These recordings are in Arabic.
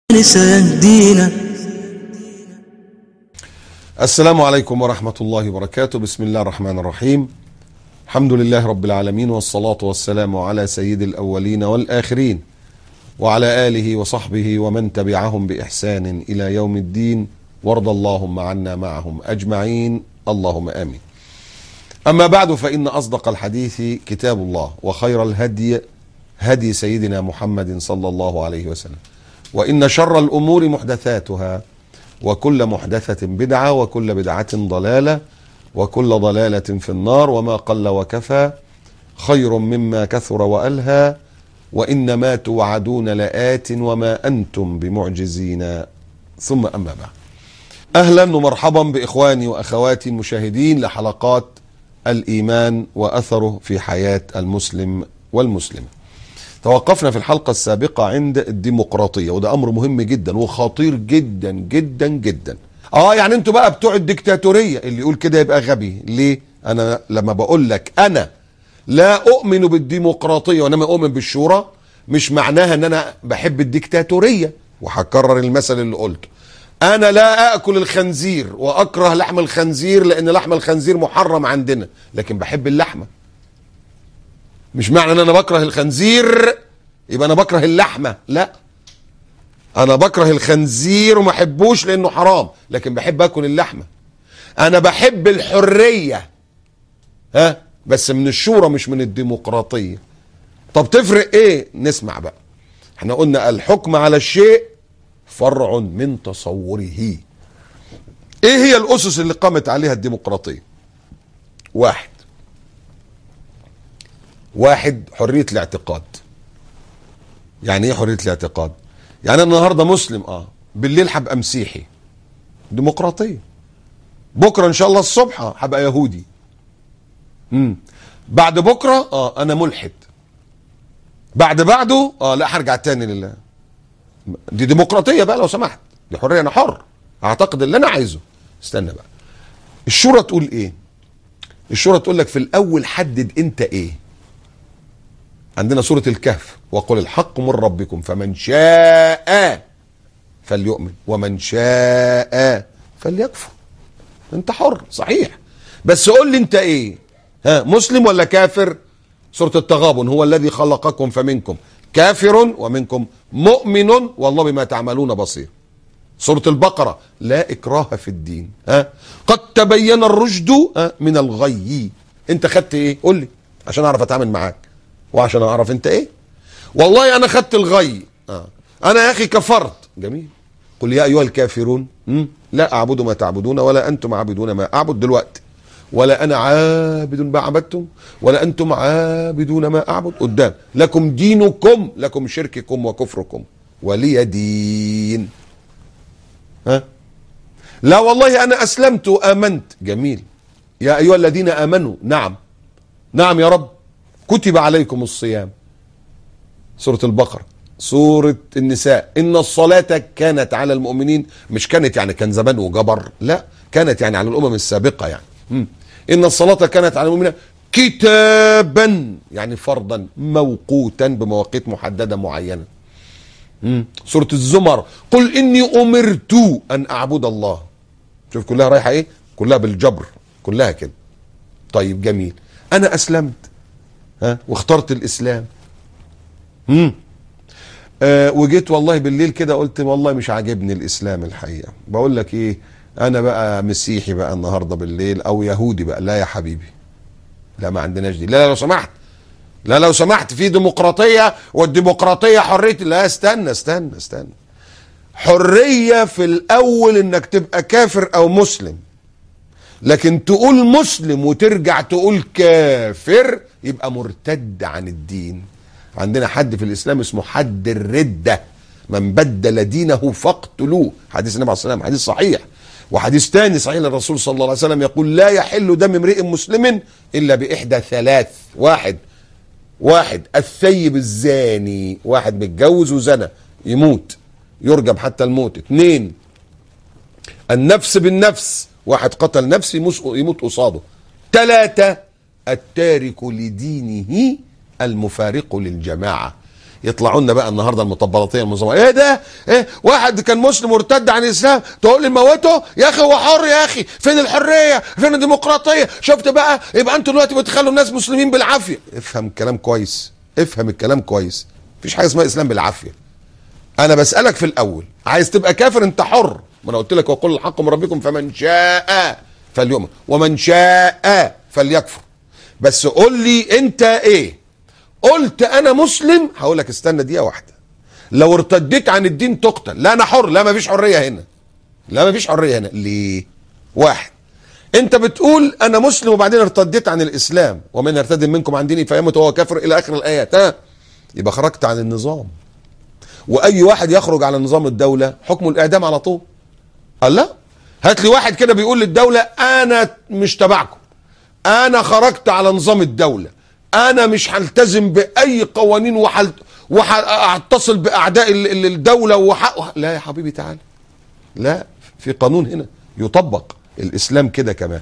سيهدينا. السلام عليكم ورحمة الله وبركاته. بسم الله الرحمن الرحيم. الحمد لله رب العالمين، والصلاة والسلام على سيد الأولين والآخرين وعلى آله وصحبه ومن تبعهم بإحسان إلى يوم الدين، وارض اللهم عنا معهم أجمعين، اللهم آمين. أما بعد، فإن أصدق الحديث كتاب الله، وخير الهدي هدي سيدنا محمد صلى الله عليه وسلم، وإن شر الأمور محدثاتها، وكل محدثة بدعة، وكل بدعة ضلالة، وكل ضلالة في النار، وما قل وكفى خير مما كثر وألهى، وإنما توعدون لآت وما أنتم بمعجزين. ثم أما بعد، أهلا ومرحبا بإخواني وأخواتي المشاهدين لحلقات الإيمان وأثره في حياة المسلم والمسلمة. توقفنا في الحلقة السابقة عند الديمقراطية، وده أمر مهم جدا وخطير جدا جدا جدا. يعني انتوا بقى بتوع الديكتاتورية، اللي يقول كده يبقى غبي. ليه؟ أنا لما بقول لك أنا لا أؤمن بالديمقراطية وإنما أؤمن بالشورى، مش معناها أن أنا بحب الديكتاتورية. وهكرر المثل اللي قلته، أنا لا أكل الخنزير وأكره لحم الخنزير لأن لحم الخنزير محرم عندنا، لكن بحب اللحمة. مش معنى ان انا بكره الخنزير يبقى انا بكره اللحمة، لا، انا بكره الخنزير وما احبوش لانه حرام، لكن بحب اكل اللحمة. انا بحب الحرية بس من الشورى مش من الديمقراطية. طب تفرق ايه؟ نسمع بقى. احنا قلنا الحكم على الشيء فرع من تصوره. ايه هي الاسس اللي قامت عليها الديمقراطية؟ واحد حرية الاعتقاد. يعني ايه حرية الاعتقاد؟ يعني انا النهاردة مسلم، بالليل هبقى مسيحي، ديمقراطية. بكرة ان شاء الله الصبح هبقى يهودي. بعد بكرة انا ملحد. بعده لا، هرجع تاني لله. دي ديمقراطية بقى لو سمحت، دي حرية، انا حر اعتقد اللي انا عايزه. استنى بقى، الشورى تقول ايه؟ الشورى تقول لك في الاول حدد انت ايه. عندنا سورة الكهف، وقل الحق من ربكم فمن شاء فليؤمن ومن شاء فليكفر. انت حر صحيح، بس قول لي انت ايه؟ مسلم ولا كافر؟ سورة التغابن، هو الذي خلقكم فمنكم كافر ومنكم مؤمن والله بما تعملون بصير. سورة البقرة، لا إكراه في الدين، قد تبين الرشد من الغي. انت خدت ايه؟ قول لي عشان اعرف اتعامل معاك وعشان اعرف انت ايه. والله انا خدت الغي، انا يا اخي كفرت. جميل. قل يا ايها الكافرون لا اعبد ما تعبدون ولا انتم عابدون ما اعبد دلوقتي، ولا انا عابد ما عبدتم ولا انتم عابدون ما اعبد. قدام لكم دينكم، لكم شرككم وكفركم ولي دين. لا والله انا اسلمت وامنت. جميل. يا ايها الذين امنوا، نعم يا رب، كتب عليكم الصيام. سورة البقرة. سورة النساء، إن الصلاة كانت على المؤمنين، مش كانت يعني كان زمان وجبر، لا، كانت يعني على الأمم السابقة يعني. إن الصلاة كانت على المؤمنين كتابا، يعني فرضا موقوتا بمواقيت محددة معينة. سورة الزمر، قل إني أمرت أن أعبد الله. شوف كلها رايحة إيه؟ كلها بالجبر، كلها كده. طيب جميل، أنا أسلمت واخترت الاسلام. وجيت والله بالليل كده قلت والله مش عاجبني الاسلام الحقيقة. بقول لك ايه، انا بقى مسيحي بقى النهاردة بالليل او يهودي بقى. لا يا حبيبي، لا، ما عندناش دي. لا لو سمحت، لا لو سمحت، في ديمقراطية، والديمقراطية حرية. لا، استنى. حرية في الاول انك تبقى كافر او مسلم، لكن تقول مسلم وترجع تقول كافر يبقى مرتد عن الدين. عندنا حد في الإسلام اسمه حد الردة، من بدل دينه فاقتلوه. حديث النبي عليه الصلاة والسلام، حديث صحيح. وحديث تاني صحيح للرسول صلى الله عليه وسلم يقول لا يحل دم امرئ مسلم إلا بإحدى ثلاث. واحد الثيب الزاني، واحد متجوز وزنى يموت، يرجم حتى الموت. 2 النفس بالنفس، واحد قتل نفس يموت قصاده. 3 التارك لدينه المفارق للجماعة. يطلعوا لنا بقى النهارده المطبلاتيه المنظمه، ايه ده؟ ايه واحد كان مسلم مرتد عن الاسلام تقول لي موته؟ يا اخي هو حر يا اخي، فين الحريه؟ فين الديمقراطيه؟ شفت بقى؟ يبقى انتوا دلوقتي بتخلوا الناس مسلمين بالعافيه. افهم الكلام كويس، افهم الكلام كويس. مفيش حاجه اسمها اسلام بالعافيه. انا بسالك في الاول، عايز تبقى كافر انت حر، ما انا قلت لك وقل الحق من ربكم فمن شاء فليؤمن ومن شاء فليكفر. بس قول لي انت ايه؟ قلت انا مسلم، هقول لك استنى دقيقه واحده، لو ارتديت عن الدين تقتل. لا انا حر، لا ما فيش حريه هنا، لا ما فيش حريه هنا. ليه؟ واحد، انت بتقول انا مسلم وبعدين ارتديت عن الاسلام، ومن يرتد منكم عن دينه فيموت وهو كافر الى اخر الايات، ها؟ يبقى خرجت عن النظام، واي واحد يخرج على نظام الدوله حكمه الاعدام على طول. قال لا، هات لي واحد كده بيقول للدوله انا مش تبعكم، انا خرجت على نظام الدوله، انا مش هلتزم باي قوانين وهتصل باعداء الدوله لا يا حبيبي تعالى، لا، في قانون هنا يطبق. الاسلام كده كمان،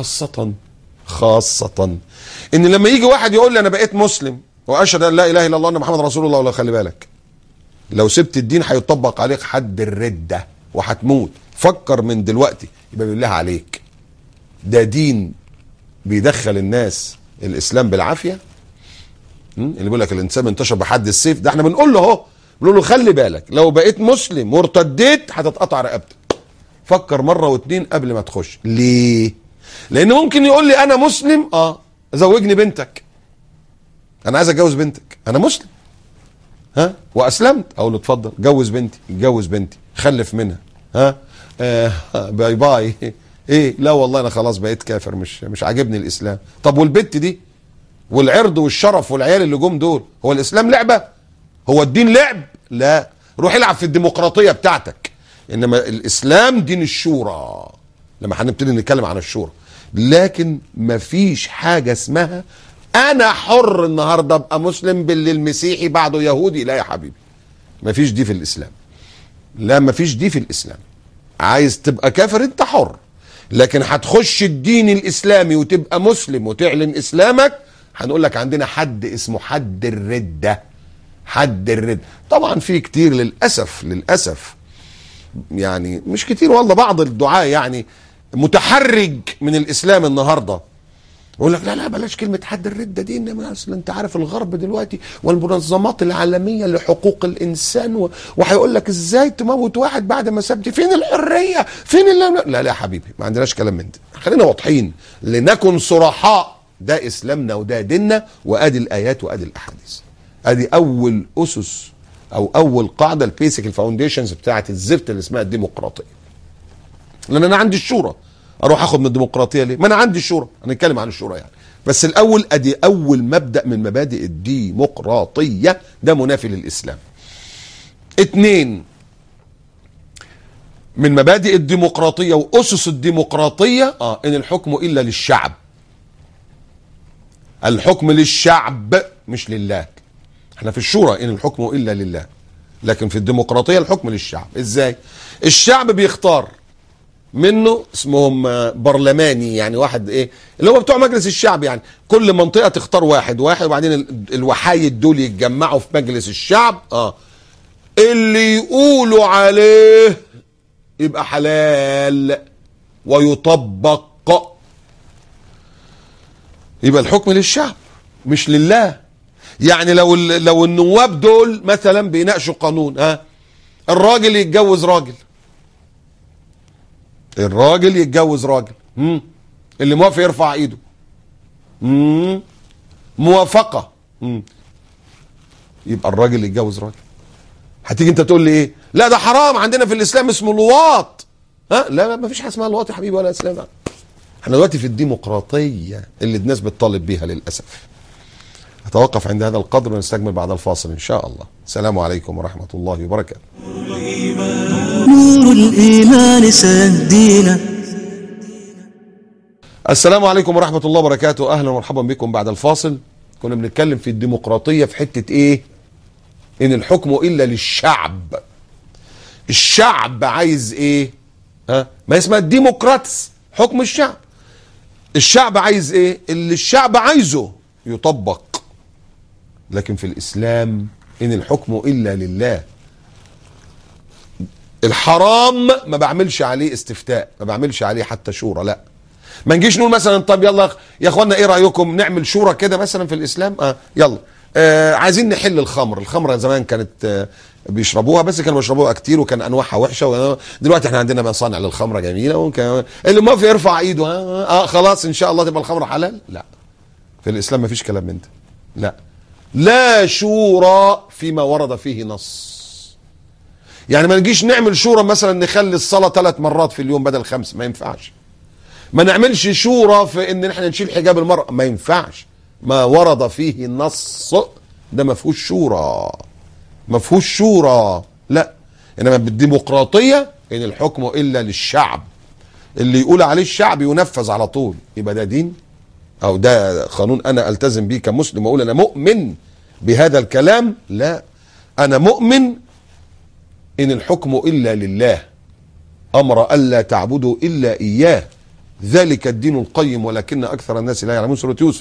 خاصه ان لما يجي واحد يقول لي انا بقيت مسلم واشهد ان لا اله الا الله وان محمد رسول الله، ولا خلي بالك لو سبت الدين هيطبق عليك حد الردة وهتموت، فكر من دلوقتي. يبقى بالله عليك، ده دين بيدخل الناس الاسلام بالعافيه؟ اللي بيقول لك الانسان انتشر بحد السيف، ده احنا بنقول له اهو، بنقول له خلي بالك لو بقيت مسلم وارتديت هتتقطع رقبتك. فكر مره واتنين قبل ما تخش. ليه؟ لان ممكن يقول لي انا مسلم، زوجني بنتك، انا عايز اتجوز بنتك، انا مسلم ها واسلمت، اقول له اتفضل جوز بنتي، اتجوز بنتي، خلف منها، ها باي باي. ايه؟ لا والله انا خلاص بقيت كافر، مش عاجبني الاسلام. طب والبت دي والعرض والشرف والعيال اللي جم دول، هو الاسلام لعبه؟ هو الدين لعب؟ لا، روح العب في الديمقراطيه بتاعتك. انما الاسلام دين الشورى، لما هنبتدي نتكلم عن الشورى. لكن مفيش حاجه اسمها انا حر النهارده ابقى مسلم بالليل مسيحي بعده يهودي. لا يا حبيبي، مفيش دي في الاسلام. لا مفيش دي في الاسلام. عايز تبقى كافر انت حر، لكن هتخش الدين الاسلامي وتبقى مسلم وتعلن اسلامك، هنقول لك عندنا حد اسمه حد الردة. حد الردة طبعا في كتير للاسف يعني مش كتير والله، بعض الدعاة يعني متحرج من الاسلام النهارده، يقول لك لا بلاش كلمه حد الرده دي، انما اصل انت عارف الغرب دلوقتي والمنظمات العالميه لحقوق الانسان وهيقول لك ازاي تموت واحد بعد ما سبت، فين الحريه؟ فين لا يا حبيبي، ما عندناش كلام من ده. خلينا واضحين لنكن صرحاء، ده اسلامنا وده ديننا، وادي الايات وادي الاحاديث. ادي اول اسس او اول قاعده، البيسك الفاونديشنز بتاعت الزفت اللي اسمها الديمقراطيه. لان انا عندي الشورى، اروح اخد من الديمقراطيه ليه؟ ما انا عندي الشورى، هنتكلم عن الشورى يعني. بس الاول ادي اول مبدا من مبادئ الديمقراطيه، ده منافي للاسلام. 2 من مبادئ الديمقراطيه واسس الديمقراطيه ان الحكم الا للشعب. الحكم للشعب مش لله. احنا في الشورى ان الحكم الا لله، لكن في الديمقراطيه الحكم للشعب. ازاي؟ الشعب بيختار منه، اسمهم برلماني، يعني واحد ايه اللي هو بتوع مجلس الشعب، يعني كل منطقه تختار واحد وبعدين الوحايد دول يتجمعوا في مجلس الشعب. اللي يقولوا عليه يبقى حلال ويطبق، يبقى الحكم للشعب مش لله. يعني لو النواب دول مثلا بيناقشوا قانون، الراجل يتجوز راجل، الراجل يتجوز راجل، اللي موافق يرفع ايده، موافقة، يبقى الراجل يتجوز راجل. هتيجي انت تقول لي ايه؟ لا ده حرام، عندنا في الاسلام اسمه لواط. لا ما فيش حاجه اسمها لواط يا حبيبي ولا اسلام. احنا دلوقتي في الديمقراطيه اللي الناس بتطالب بيها للاسف. اتوقف عند هذا القدر ونستكمل بعد الفاصل ان شاء الله. السلام عليكم ورحمه الله وبركاته. نور الإيمان سيهدينا. السلام عليكم ورحمة الله وبركاته. أهلا ومرحبا بكم بعد الفاصل. كنا بنتكلم في الديمقراطية في حتة إيه؟ إن الحكم إلا للشعب. الشعب عايز إيه؟ ما اسمها الديمقراطس، حكم الشعب. الشعب عايز إيه؟ اللي الشعب عايزه يطبق. لكن في الإسلام إن الحكم إلا لله. الحرام ما بعملش عليه استفتاء، ما بعملش عليه حتى شورى، لا. ما نجيش نقول مثلا طب يلا يا اخوانا ايه رايكم نعمل شورى كده مثلا في الاسلام، يلا عايزين نحل الخمره زمان كانت بيشربوها، بس كانوا بيشربوها كتير وكان انواعها وحشه، دلوقتي احنا عندنا مصانع للخمره جميله، اللي ما في يرفع ايده خلاص ان شاء الله تبقى الخمره حلال. لا، في الاسلام ما فيش كلام من ده. لا شورى فيما ورد فيه نص. يعني ما نجيش نعمل شورى مثلا نخلي الصلاه 3 مرات في اليوم بدل 5، ما ينفعش. ما نعملش شورى في ان احنا نشيل حجاب المرأة، ما ينفعش. ما ورد فيه نص ده ما فيهوش شورى، ما فيهوش شورى، لا. انما بالديمقراطية ان الحكم الا للشعب، اللي يقول عليه الشعب ينفذ على طول، يبقى ده دين او ده قانون انا التزم بيه كمسلم واقول انا مؤمن بهذا الكلام؟ لا، انا مؤمن ان الحكم الا لله، امر الا تعبدوا الا اياه، ذلك الدين القيم ولكن اكثر الناس لا يعلمون، سورة يوسف.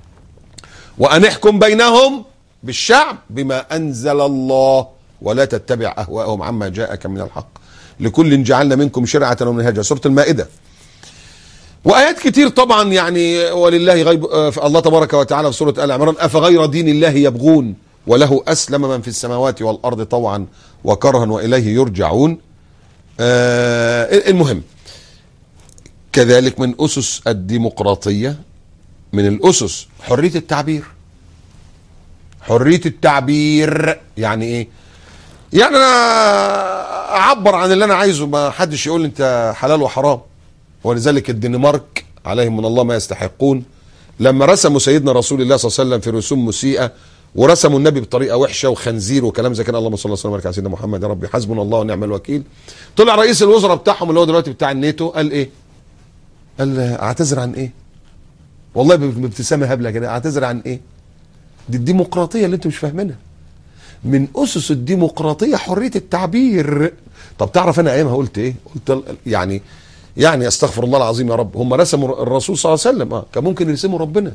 وان احكم بينهم بالشعب بما انزل الله ولا تتبع اهواءهم عما جاءك من الحق، لكل جعلنا منكم شرعة ومنهاجا، سورة المائدة. وايات كتير طبعا، يعني ولله غيب الله تبارك وتعالى في سورة آل عمران، افغير دين الله يبغون وله اسلم من في السماوات والارض طوعا وكرها واليه يرجعون. المهم، كذلك من أسس الديمقراطية، من الأسس حرية التعبير. حرية التعبير يعني إيه؟ يعني أنا أعبر عن اللي أنا عايزه، ما حدش يقول أنت حلال وحرام. ولذلك الدنمارك عليهم من الله ما يستحقون، لما رسموا سيدنا رسول الله صلى الله عليه وسلم في رسوم مسيئة، ورسموا النبي بطريقة وحشة وخنزير وكلام زي كده، اللهم صل وسلم وبارك على سيدنا محمد، يا ربي حسبنا الله ونعم الوكيل. طلع رئيس الوزراء بتاعهم اللي هو دلوقتي بتاع الناتو، قال إيه؟ قال اعتذر عن ايه؟ والله بابتسامه هبله كده، اعتذر عن ايه؟ دي الديمقراطيه اللي انتم مش فاهمينها. من اسس الديمقراطيه حريه التعبير. طب تعرف انا ايامها قلت ايه؟ قلت يعني استغفر الله العظيم يا رب، هم رسموا الرسول صلى الله عليه وسلم، كان ممكن يرسموا ربنا.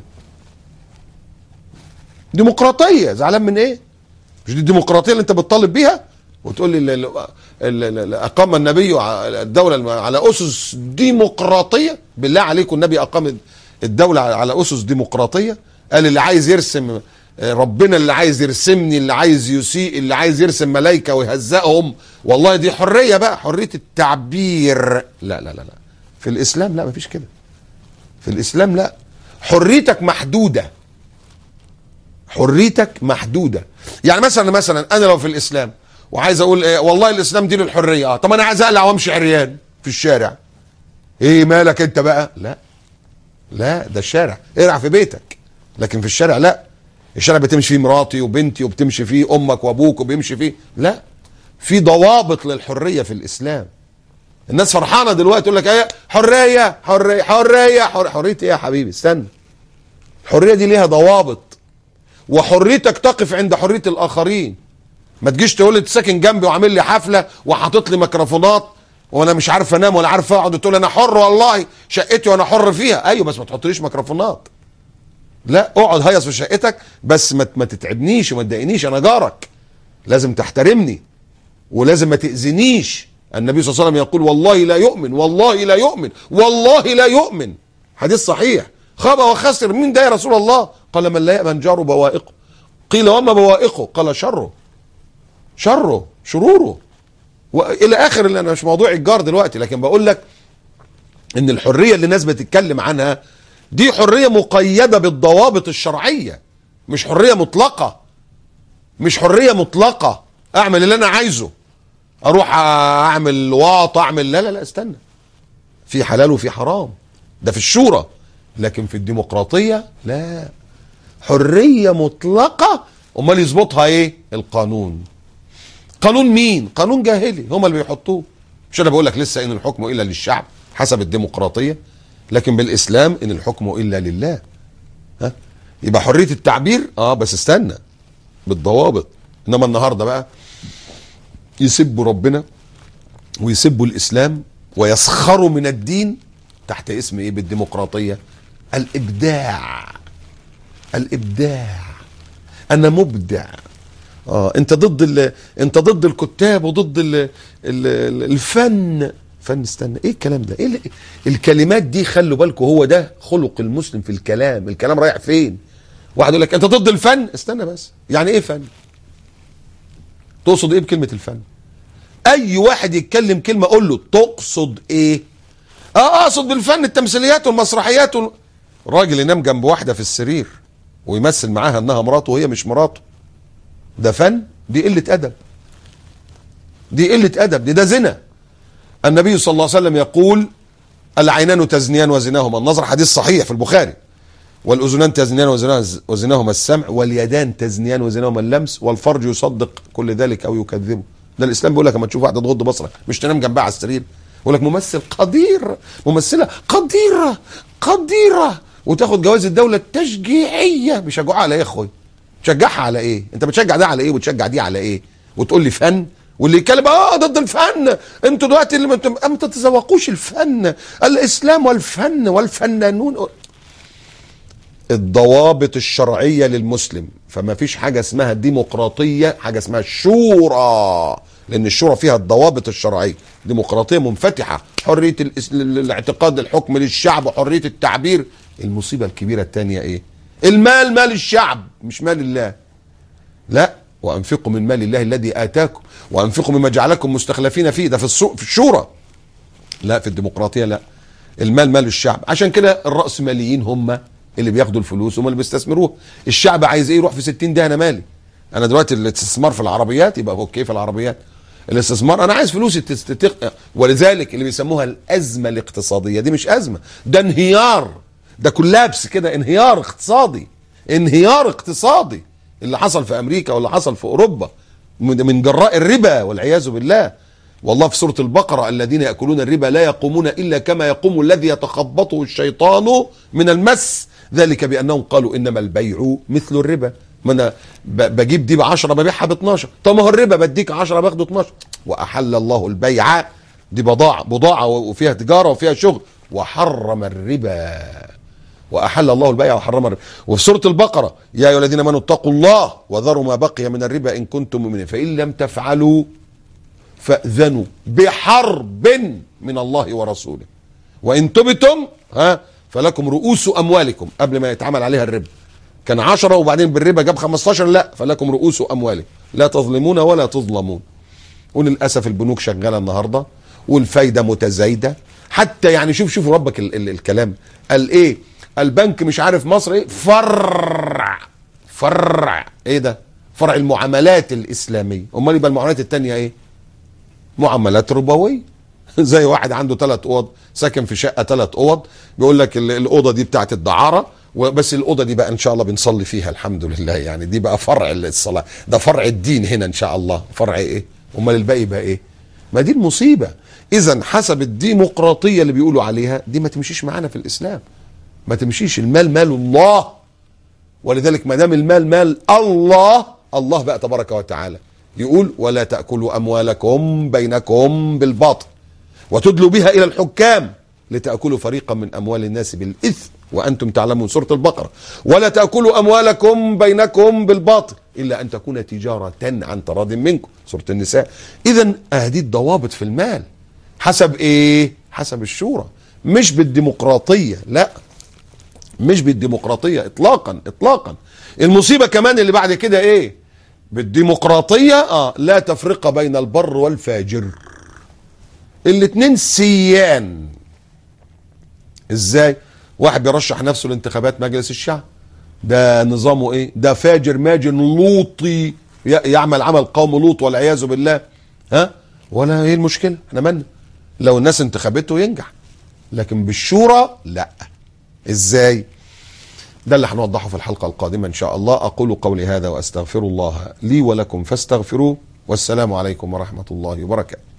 ديمقراطيه، زعلان من ايه؟ مش دي الديمقراطيه اللي انت بتطالب بيها؟ وتقول لي اقام النبي الدوله على اسس ديمقراطيه؟ بالله عليكم، النبي اقام الدوله على اسس ديمقراطيه؟ قال اللي عايز يرسم ربنا، اللي عايز يرسمني، اللي عايز يسيء، اللي عايز يرسم ملائكه ويهزقهم، والله دي حريه بقى، حريه التعبير. لا لا لا لا، في الاسلام لا، مفيش كده. في الاسلام لا، حريتك محدوده، حريتك محدوده. يعني مثلا انا لو في الاسلام وعايز اقول والله الاسلام دين الحريه، طب انا عايز اقلع وامشي عريان في الشارع، ايه مالك انت بقى؟ لا ده الشارع، ارع في بيتك، لكن في الشارع لا. الشارع بتمشي فيه مراتي وبنتي، وبتمشي فيه امك وابوك، وبيمشي فيه، لا، في ضوابط للحريه في الاسلام. الناس فرحانه دلوقتي تقول لك ايه؟ حريه حريه حريه حريه ايه يا حبيبي؟ استنى، الحريه دي ليها ضوابط، وحريتك تقف عند حريه الاخرين. ما تجيش تقول لي ساكن جنبي وعامل لي حفله وحاطط لي ميكروفونات وانا مش عارف انام ولا عارف اقعد، تقول انا حر والله شقتي وانا حر فيها. ايوه بس ما تحطليش ميكروفونات. لا، اقعد هيص في شقتك بس ما تتعبنيش وما تضايقنيش، انا جارك، لازم تحترمني ولازم ما تاذينيش. النبي صلى الله عليه وسلم يقول والله لا يؤمن، والله لا يؤمن، والله لا يؤمن، حديث صحيح. خاب وخسر. مين ده يا رسول الله؟ قال من لا يأمن جاره بوائقه. قيل وما بوائقه؟ قال شروره والى اخر. اللي انا مش موضوع الجار دلوقتي، لكن بقول لك ان الحريه اللي الناس بتتكلم عنها دي حريه مقيده بالضوابط الشرعيه، مش حريه مطلقه. مش حريه مطلقه اعمل اللي انا عايزه، اروح اعمل واط اعمل، لا استنى، في حلال وفي حرام، ده في الشورى. لكن في الديمقراطيه لا، حريه مطلقه. امال يظبطها ايه؟ القانون. قانون مين؟ قانون جاهلي هم اللي بيحطوه. مش انا بقول لك لسه ان الحكم الا للشعب حسب الديمقراطيه، لكن بالاسلام ان الحكم الا لله. يبقى حريه التعبير بس استنى بالضوابط. انما النهارده بقى يسبوا ربنا ويسبوا الاسلام ويسخروا من الدين تحت اسم ايه؟ بالديمقراطيه. الابداع. انا مبدع انت ضد الكتاب وضد الفن. فن، استنى، ايه الكلام ده؟ ايه الكلمات دي؟ خلوا بالكم، هو ده خلق المسلم في الكلام. الكلام رايح فين؟ واحد يقول لك انت ضد الفن. استنى بس، يعني ايه فن؟ تقصد ايه بكلمة الفن؟ اي واحد يتكلم كلمة قول له تقصد ايه؟ اقصد بالفن التمثيليات والمسرحيات راجل ينام جنب واحدة في السرير ويمثل معاها انها مراته وهي مش مراته، ده فن؟ دي قلة ادب، دي قلة ادب، ده زنا. النبي صلى الله عليه وسلم يقول العينان تزنيان وزناهما النظر، حديث صحيح في البخاري. والاذنان تزنيان وزناهما السمع، واليدان تزنيان وزناهما اللمس، والفرج يصدق كل ذلك او يكذبه. ده الاسلام بيقول لك لما تشوف واحده تغض بصرك مش تنام جنبها على السرير. يقول لك ممثل قدير، ممثله قديره وتاخد جوائز الدوله التشجيعيه. بيشجعوها على ايه يا اخويا؟ تشجعها على ايه؟ انت بتشجع ده على ايه وتشجع دي على ايه؟ وتقول لي فن؟ واللي يتكلم ضد الفن، انتوا دلوقتي اللي ما تتذوقوش الفن، الاسلام والفن والفنانون. الضوابط الشرعيه للمسلم، فما فيش حاجه اسمها ديمقراطيه، حاجه اسمها الشورى، لان الشورى فيها الضوابط الشرعيه. ديمقراطيه منفتحه، حريه الاعتقاد، الحكم للشعب، وحريه التعبير. المصيبه الكبيره الثانيه ايه؟ المال مال الشعب مش مال الله. لا، وانفقوا من مال الله الذي اتاكم وانفقوا مما جعلكم مستخلفين فيه. ده في الشورى. لا، في الديمقراطيه لا، المال مال الشعب. عشان كده الرأسماليين هم اللي بياخدوا الفلوس، هم اللي بيستثمروها. الشعب عايز ايه؟ يروح في 60 ده، انا مالي. انا دلوقتي الاستثمار في العربيات يبقى اوكي، في العربيات الاستثمار، انا عايز فلوسي ولذلك اللي بيسموها الازمه الاقتصاديه دي مش ازمه، ده انهيار، ده كولابس كده، انهيار اقتصادي، انهيار اقتصادي اللي حصل في امريكا واللي حصل في اوروبا من جراء الربا والعياذ بالله. والله في سورة البقرة الذين يأكلون الربا لا يقومون إلا كما يقوم الذي يتخبطه الشيطان من المس، ذلك بأنهم قالوا إنما البيع مثل الربا. ما أنا بجيب دي ب10 ببيعها ب12، طب ما هو الربا بديك 10 باخده 12. وأحل الله البيع، دي بضاعة وفيها تجارة وفيها شغل، وحرم الربا. وأحل الله البيع وحرم الربا. وفي سورة البقرة يا أيها الذين آمنوا اتقوا الله وذروا ما بقي من الربا إن كنتم مؤمنين فإن لم تفعلوا فأذنوا بحرب من الله ورسوله وإن تبتم فلكم رؤوس أموالكم. قبل ما يتعمل عليها الربا كان 10 وبعدين بالربا جاب 15، لا، فلكم رؤوس أموالكم لا تظلمون ولا تظلمون. وللأسف البنوك شغالة النهاردة والفايدة متزايدة. حتى يعني شوفوا ربك الكلام قال ايه؟ البنك مش عارف مصر ايه، فرع ايه ده؟ فرع المعاملات الإسلامية. امال يبقى المعاملات التانية ايه؟ معاملات ربوية. زي واحد عنده 3 اوض، ساكن في شقة 3 اوض، بيقول لك الأوضة دي بتاعت الدعارة، وبس الأوضة دي بقى ان شاء الله بنصلي فيها الحمد لله، يعني دي بقى فرع الصلاة، ده فرع الدين هنا ان شاء الله. فرع ايه؟ امال الباقي بقى ايه؟ ما دي المصيبة. اذا حسب الديمقراطية اللي بيقولوا عليها دي ما تمشيش معانا في الإسلام، ما تمشيش. المال مال الله، ولذلك ما دام المال مال الله بقى تبارك وتعالى يقول ولا تأكلوا أموالكم بينكم بالباطل وتدلوا بها إلى الحكام لتأكلوا فريقا من أموال الناس بالإثم وأنتم تعلمون. سورة البقرة ولا تأكلوا أموالكم بينكم بالباطل إلا أن تكون تجارة عن تراض منكم. سورة النساء. إذن هذه الضوابط في المال حسب إيه؟ حسب الشورى، مش بالديمقراطية. لا، مش بالديمقراطية إطلاقا. المصيبة كمان اللي بعد كده إيه؟ بالديمقراطية لا تفرق بين البر والفاجر، الاتنين سيان. ازاي؟ واحد بيرشح نفسه لانتخابات مجلس الشعب، ده نظامه ايه؟ ده فاجر ماجن لوطي يعمل عمل قوم لوط والعياذ بالله. ولا ايه المشكلة؟ احنا مالنا؟ لو الناس انتخبته ينجح، لكن بالشورى لا. ازاي؟ ده اللي هنوضحه في الحلقة القادمة إن شاء الله. أقول قولي هذا وأستغفر الله لي ولكم فاستغفروه، والسلام عليكم ورحمة الله وبركاته.